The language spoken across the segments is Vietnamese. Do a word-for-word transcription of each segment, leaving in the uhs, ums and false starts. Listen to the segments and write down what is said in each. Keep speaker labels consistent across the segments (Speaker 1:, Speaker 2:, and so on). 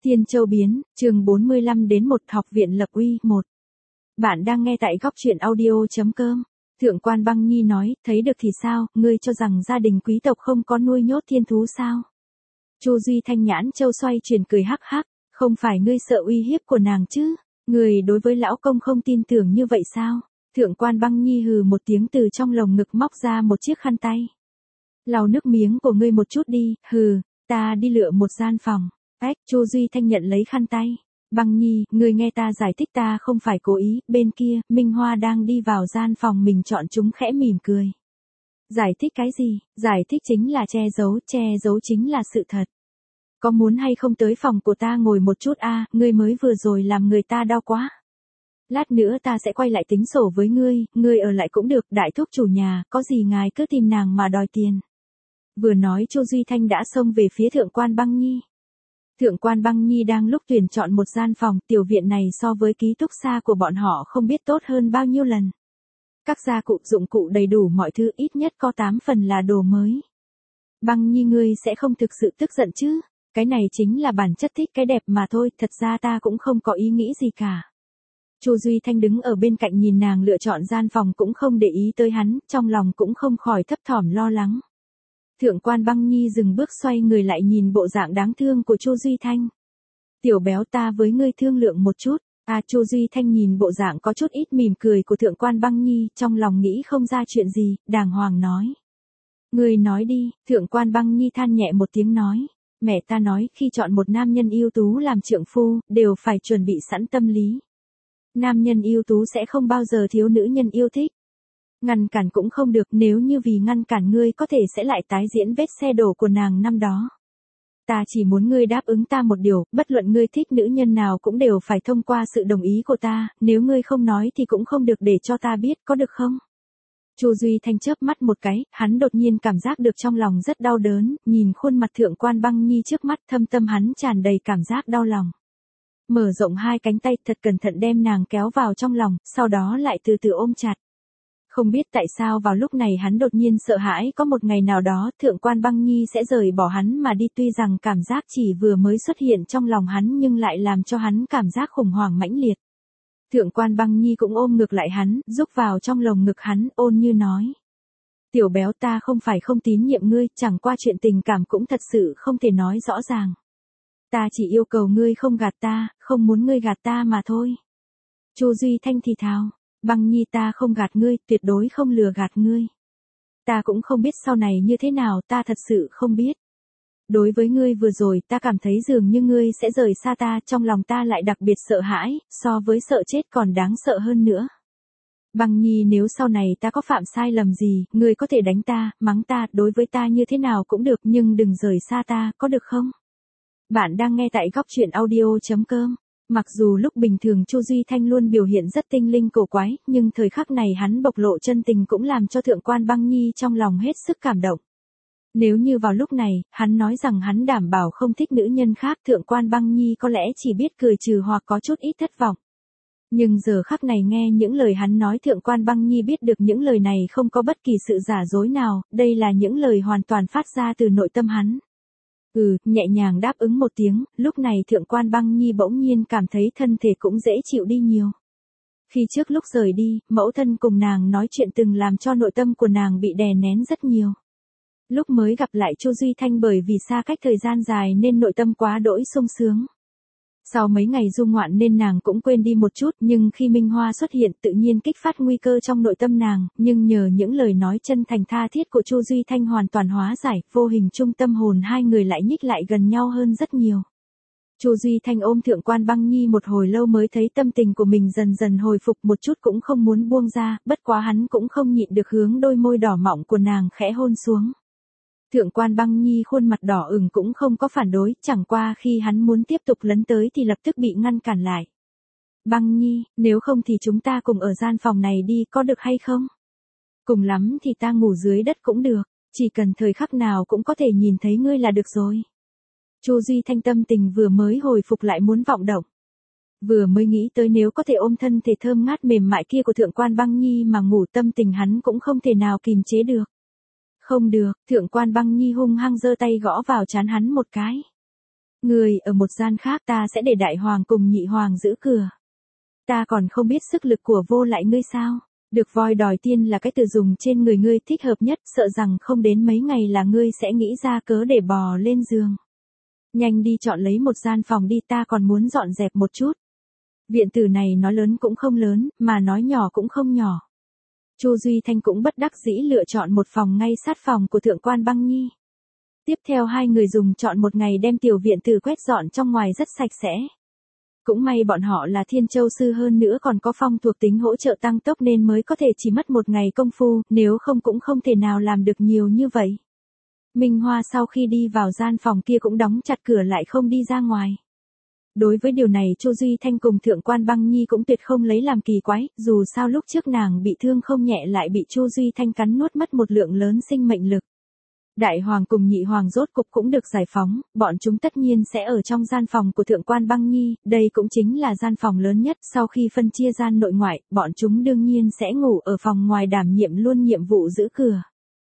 Speaker 1: Tiên Châu biến, chương bốn mươi lăm đến một học viện lập uy, một. Bạn đang nghe tại góc truyện audio chấm com. Thượng quan Băng Nhi nói, thấy được thì sao, ngươi cho rằng gia đình quý tộc không có nuôi nhốt thiên thú sao? Chu Duy Thanh nhãn châu xoay chuyển cười hắc hắc, không phải ngươi sợ uy hiếp của nàng chứ? Người đối với lão công không tin tưởng như vậy sao? Thượng quan Băng Nhi hừ một tiếng từ trong lồng ngực móc ra một chiếc khăn tay. Lau nước miếng của ngươi một chút đi, hừ, ta đi lựa một gian phòng. Ách, Chu Duy Thanh nhận lấy khăn tay. Băng Nhi, ngươi nghe ta giải thích, ta không phải cố ý. Bên kia, Minh Hoa đang đi vào gian phòng mình chọn chúng khẽ mỉm cười. Giải thích cái gì? Giải thích chính là che giấu, che giấu chính là sự thật. Có muốn hay không tới phòng của ta ngồi một chút a, à, ngươi mới vừa rồi làm người ta đau quá. Lát nữa ta sẽ quay lại tính sổ với ngươi, ngươi ở lại cũng được, đại thúc chủ nhà, có gì ngài cứ tìm nàng mà đòi tiền. Vừa nói Chu Duy Thanh đã xông về phía thượng quan Băng Nhi. Thượng quan Băng Nhi đang lúc tuyển chọn một gian phòng, tiểu viện này so với ký túc xá của bọn họ không biết tốt hơn bao nhiêu lần. Các gia cụ dụng cụ đầy đủ mọi thứ, ít nhất có tám phần là đồ mới. Băng Nhi, ngươi sẽ không thực sự tức giận chứ? Cái này chính là bản chất thích cái đẹp mà thôi, thật ra ta cũng không có ý nghĩ gì cả. Chu Duy Thanh đứng ở bên cạnh nhìn nàng lựa chọn gian phòng cũng không để ý tới hắn, trong lòng cũng không khỏi thấp thỏm lo lắng. Thượng quan Băng Nhi dừng bước xoay người lại nhìn bộ dạng đáng thương của Chu Duy Thanh. Tiểu béo, ta với ngươi thương lượng một chút. À, Chu Duy Thanh nhìn bộ dạng có chút ít mỉm cười của thượng quan Băng Nhi, trong lòng nghĩ không ra chuyện gì, đàng hoàng nói. Ngươi nói đi, thượng quan Băng Nhi than nhẹ một tiếng nói. Mẹ ta nói khi chọn một nam nhân ưu tú làm trượng phu, đều phải chuẩn bị sẵn tâm lý. Nam nhân ưu tú sẽ không bao giờ thiếu nữ nhân yêu thích. Ngăn cản cũng không được, nếu như vì ngăn cản ngươi có thể sẽ lại tái diễn vết xe đổ của nàng năm đó. Ta chỉ muốn ngươi đáp ứng ta một điều, bất luận ngươi thích nữ nhân nào cũng đều phải thông qua sự đồng ý của ta, nếu ngươi không nói thì cũng không được để cho ta biết, có được không? Chu Duy Thanh chớp mắt một cái, hắn đột nhiên cảm giác được trong lòng rất đau đớn, nhìn khuôn mặt thượng quan Băng Nhi trước mắt, thâm tâm hắn tràn đầy cảm giác đau lòng. Mở rộng hai cánh tay thật cẩn thận đem nàng kéo vào trong lòng, sau đó lại từ từ ôm chặt. Không biết tại sao vào lúc này hắn đột nhiên sợ hãi có một ngày nào đó thượng quan Băng Nhi sẽ rời bỏ hắn mà đi, tuy rằng cảm giác chỉ vừa mới xuất hiện trong lòng hắn nhưng lại làm cho hắn cảm giác khủng hoảng mãnh liệt. Thượng quan Băng Nhi cũng ôm ngược lại hắn, rúc vào trong lồng ngực hắn, ôn như nói. Tiểu béo, ta không phải không tín nhiệm ngươi, chẳng qua chuyện tình cảm cũng thật sự không thể nói rõ ràng. Ta chỉ yêu cầu ngươi không gạt ta, không muốn ngươi gạt ta mà thôi. Chu Duy Thanh thì thào. Băng Nhi, ta không gạt ngươi, tuyệt đối không lừa gạt ngươi. Ta cũng không biết sau này như thế nào, ta thật sự không biết. Đối với ngươi vừa rồi, ta cảm thấy dường như ngươi sẽ rời xa ta, trong lòng ta lại đặc biệt sợ hãi, so với sợ chết còn đáng sợ hơn nữa. Băng Nhi, nếu sau này ta có phạm sai lầm gì, ngươi có thể đánh ta, mắng ta, đối với ta như thế nào cũng được, nhưng đừng rời xa ta, có được không? Bạn đang nghe tại góc truyện audio chấm com. Mặc dù lúc bình thường Chu Duy Thanh luôn biểu hiện rất tinh linh cổ quái, nhưng thời khắc này hắn bộc lộ chân tình cũng làm cho thượng quan Băng Nhi trong lòng hết sức cảm động. Nếu như vào lúc này, hắn nói rằng hắn đảm bảo không thích nữ nhân khác, thượng quan Băng Nhi có lẽ chỉ biết cười trừ hoặc có chút ít thất vọng. Nhưng giờ khắc này nghe những lời hắn nói, thượng quan Băng Nhi biết được những lời này không có bất kỳ sự giả dối nào, đây là những lời hoàn toàn phát ra từ nội tâm hắn. Ừ, nhẹ nhàng đáp ứng một tiếng, lúc này thượng quan Băng Nhi bỗng nhiên cảm thấy thân thể cũng dễ chịu đi nhiều. Khi trước lúc rời đi, mẫu thân cùng nàng nói chuyện từng làm cho nội tâm của nàng bị đè nén rất nhiều. Lúc mới gặp lại Chu Duy Thanh bởi vì xa cách thời gian dài nên nội tâm quá đỗi sung sướng. Sau mấy ngày du ngoạn nên nàng cũng quên đi một chút, nhưng khi Minh Hoa xuất hiện tự nhiên kích phát nguy cơ trong nội tâm nàng, nhưng nhờ những lời nói chân thành tha thiết của Chu Duy Thanh hoàn toàn hóa giải, vô hình trung tâm hồn hai người lại nhích lại gần nhau hơn rất nhiều. Chu Duy Thanh ôm thượng quan Băng Nhi một hồi lâu mới thấy tâm tình của mình dần dần hồi phục, một chút cũng không muốn buông ra, bất quá hắn cũng không nhịn được hướng đôi môi đỏ mọng của nàng khẽ hôn xuống. Thượng quan Băng Nhi khuôn mặt đỏ ửng cũng không có phản đối, chẳng qua khi hắn muốn tiếp tục lấn tới thì lập tức bị ngăn cản lại. Băng Nhi, nếu không thì chúng ta cùng ở gian phòng này đi, có được hay không? Cùng lắm thì ta ngủ dưới đất cũng được, chỉ cần thời khắc nào cũng có thể nhìn thấy ngươi là được rồi. Chu Duy Thanh tâm tình vừa mới hồi phục lại muốn vọng động. Vừa mới nghĩ tới nếu có thể ôm thân thể thơm ngát mềm mại kia của thượng quan Băng Nhi mà ngủ, tâm tình hắn cũng không thể nào kìm chế được. Không được, thượng quan Băng Nhi hung hăng giơ tay gõ vào trán hắn một cái. Người ở một gian khác ta sẽ để đại hoàng cùng nhị hoàng giữ cửa. Ta còn không biết sức lực của vô lại ngươi sao? Được voi đòi tiên là cái từ dùng trên người ngươi thích hợp nhất, sợ rằng không đến mấy ngày là ngươi sẽ nghĩ ra cớ để bò lên giường. Nhanh đi chọn lấy một gian phòng đi, ta còn muốn dọn dẹp một chút. Viện tử này nói lớn cũng không lớn, mà nói nhỏ cũng không nhỏ. Chu Duy Thanh cũng bất đắc dĩ lựa chọn một phòng ngay sát phòng của Thượng quan Băng Nhi. Tiếp theo hai người dùng chọn một ngày đem tiểu viện tử quét dọn trong ngoài rất sạch sẽ. Cũng may bọn họ là Thiên Châu sư hơn nữa còn có phong thuộc tính hỗ trợ tăng tốc nên mới có thể chỉ mất một ngày công phu, nếu không cũng không thể nào làm được nhiều như vậy. Minh Hoa sau khi đi vào gian phòng kia cũng đóng chặt cửa lại không đi ra ngoài. Đối với điều này Chu Duy Thanh cùng Thượng quan Băng Nhi cũng tuyệt không lấy làm kỳ quái, dù sao lúc trước nàng bị thương không nhẹ lại bị Chu Duy Thanh cắn nuốt mất một lượng lớn sinh mệnh lực. Đại hoàng cùng nhị hoàng rốt cục cũng được giải phóng, bọn chúng tất nhiên sẽ ở trong gian phòng của Thượng quan Băng Nhi, đây cũng chính là gian phòng lớn nhất, sau khi phân chia gian nội ngoại, bọn chúng đương nhiên sẽ ngủ ở phòng ngoài đảm nhiệm luôn nhiệm vụ giữ cửa.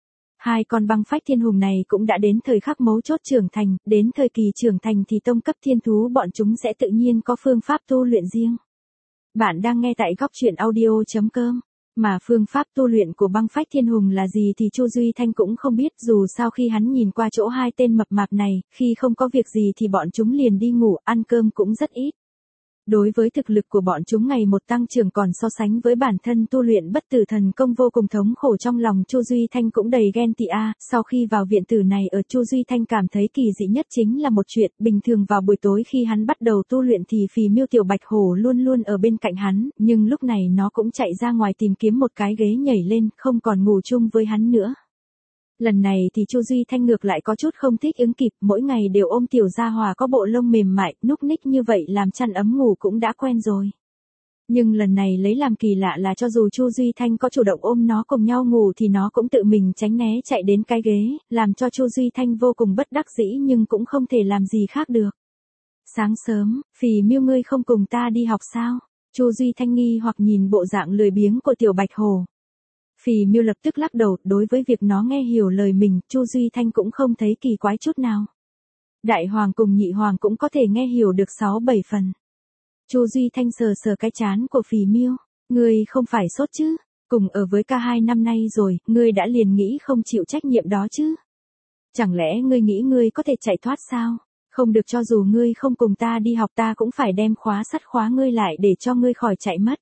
Speaker 1: Hai con băng phách thiên hùng này cũng đã đến thời khắc mấu chốt trưởng thành, đến thời kỳ trưởng thành thì tông cấp thiên thú bọn chúng sẽ tự nhiên có phương pháp tu luyện riêng. Bạn đang nghe tại góc truyện audio chấm com. Mà phương pháp tu luyện của băng phách thiên hùng là gì thì Chu Duy Thanh cũng không biết, dù sao khi hắn nhìn qua chỗ hai tên mập mạp này, khi không có việc gì thì bọn chúng liền đi ngủ, ăn cơm cũng rất ít. Đối với thực lực của bọn chúng ngày một tăng trưởng còn so sánh với bản thân tu luyện bất tử thần công vô cùng thống khổ, trong lòng Chu Duy Thanh cũng đầy ghen tị a. Sau khi vào viện tử này ở Chu Duy Thanh cảm thấy kỳ dị nhất chính là một chuyện, bình thường vào buổi tối khi hắn bắt đầu tu luyện thì Phì Miêu tiểu bạch hổ luôn luôn ở bên cạnh hắn, nhưng lúc này nó cũng chạy ra ngoài tìm kiếm một cái ghế nhảy lên, không còn ngủ chung với hắn nữa. Lần này thì Chu Duy Thanh ngược lại có chút không thích ứng kịp, mỗi ngày đều ôm tiểu gia hòa có bộ lông mềm mại, núc ních như vậy làm chăn ấm ngủ cũng đã quen rồi. Nhưng lần này lấy làm kỳ lạ là cho dù Chu Duy Thanh có chủ động ôm nó cùng nhau ngủ thì nó cũng tự mình tránh né chạy đến cái ghế, làm cho Chu Duy Thanh vô cùng bất đắc dĩ nhưng cũng không thể làm gì khác được. Sáng sớm, Phì Miêu ngươi không cùng ta đi học sao? Chu Duy Thanh nghi hoặc nhìn bộ dạng lười biếng của tiểu bạch hổ. Phì Miêu lập tức lắc đầu, đối với việc nó nghe hiểu lời mình, Chu Duy Thanh cũng không thấy kỳ quái chút nào. Đại hoàng cùng nhị hoàng cũng có thể nghe hiểu được sáu bảy phần. Chu Duy Thanh sờ sờ cái trán của Phì Miêu, ngươi không phải sốt chứ? Cùng ở với ca hai năm nay rồi, ngươi đã liền nghĩ không chịu trách nhiệm đó chứ? Chẳng lẽ ngươi nghĩ ngươi có thể chạy thoát sao? Không được, cho dù ngươi không cùng ta đi học ta cũng phải đem khóa sắt khóa ngươi lại để cho ngươi khỏi chạy mất.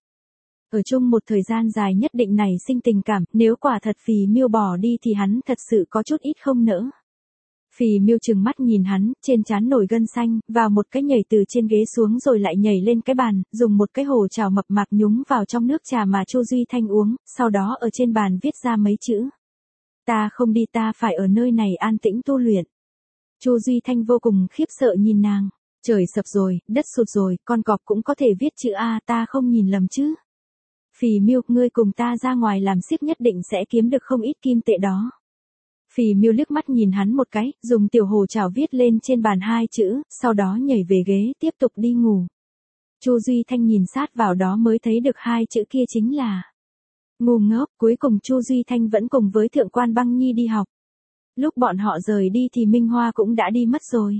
Speaker 1: Ở chung một thời gian dài nhất định này sinh tình cảm, nếu quả thật Phì Miêu bỏ đi thì hắn thật sự có chút ít không nỡ. Phì Miêu trừng mắt nhìn hắn, trên trán nổi gân xanh, vào một cái nhảy từ trên ghế xuống rồi lại nhảy lên cái bàn, dùng một cái hồ chảo mập mạp nhúng vào trong nước trà mà Chu Duy Thanh uống, sau đó ở trên bàn viết ra mấy chữ. Ta không đi, ta phải ở nơi này an tĩnh tu luyện. Chu Duy Thanh vô cùng khiếp sợ nhìn nàng, trời sập rồi, đất sụt rồi, con cọp cũng có thể viết chữ A, ta không nhìn lầm chứ? Phì Miêu, ngươi cùng ta ra ngoài làm ship nhất định sẽ kiếm được không ít kim tệ đó. Phì Miêu liếc mắt nhìn hắn một cái, dùng tiểu hồ chảo viết lên trên bàn hai chữ, sau đó nhảy về ghế tiếp tục đi ngủ. Chu Duy Thanh nhìn sát vào đó mới thấy được hai chữ kia chính là ngu ngốc. Cuối cùng Chu Duy Thanh vẫn cùng với Thượng quan Băng Nhi đi học. Lúc bọn họ rời đi thì Minh Hoa cũng đã đi mất rồi.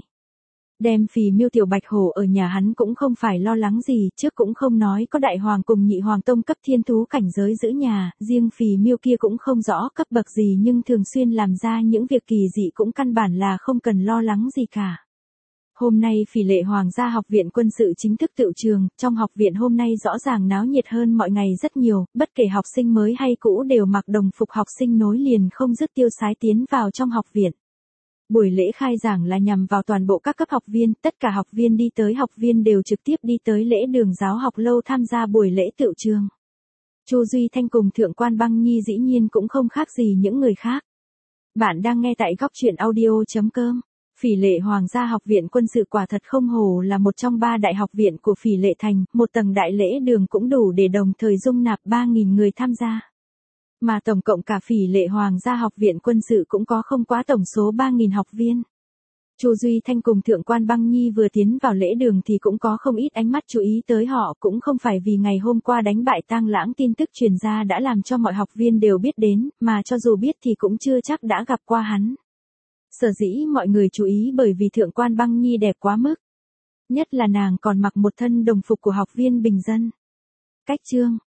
Speaker 1: Đem Phì Miêu tiểu bạch hổ ở nhà hắn cũng không phải lo lắng gì, trước cũng không nói có đại hoàng cùng nhị hoàng tông cấp thiên thú cảnh giới giữ nhà, riêng Phì Miêu kia cũng không rõ cấp bậc gì nhưng thường xuyên làm ra những việc kỳ dị cũng căn bản là không cần lo lắng gì cả. Hôm nay Phỉ Lệ Hoàng gia học viện quân sự chính thức tựu trường, trong học viện hôm nay rõ ràng náo nhiệt hơn mọi ngày rất nhiều, bất kể học sinh mới hay cũ đều mặc đồng phục học sinh nối liền không dứt tiêu sái tiến vào trong học viện. Buổi lễ khai giảng là nhằm vào toàn bộ các cấp học viên, tất cả học viên đi tới học viên đều trực tiếp đi tới lễ đường giáo học lâu tham gia buổi lễ tựu trường. Chu Duy Thanh cùng Thượng quan Băng Nhi dĩ nhiên cũng không khác gì những người khác. Bạn đang nghe tại góc truyện audio chấm com. Phỉ Lệ Hoàng gia học viện quân sự quả thật không hổ là một trong ba đại học viện của Phỉ Lệ Thành, một tầng đại lễ đường cũng đủ để đồng thời dung nạp ba nghìn người tham gia. Mà tổng cộng cả Phỉ Lệ Hoàng gia học viện quân sự cũng có không quá tổng số ba nghìn học viên. Chu Duy Thanh cùng Thượng quan Băng Nhi vừa tiến vào lễ đường thì cũng có không ít ánh mắt chú ý tới họ, cũng không phải vì ngày hôm qua đánh bại Tang Lãng tin tức truyền ra đã làm cho mọi học viên đều biết đến, mà cho dù biết thì cũng chưa chắc đã gặp qua hắn. Sở dĩ mọi người chú ý bởi vì Thượng quan Băng Nhi đẹp quá mức. Nhất là nàng còn mặc một thân đồng phục của học viên bình dân. Cách chương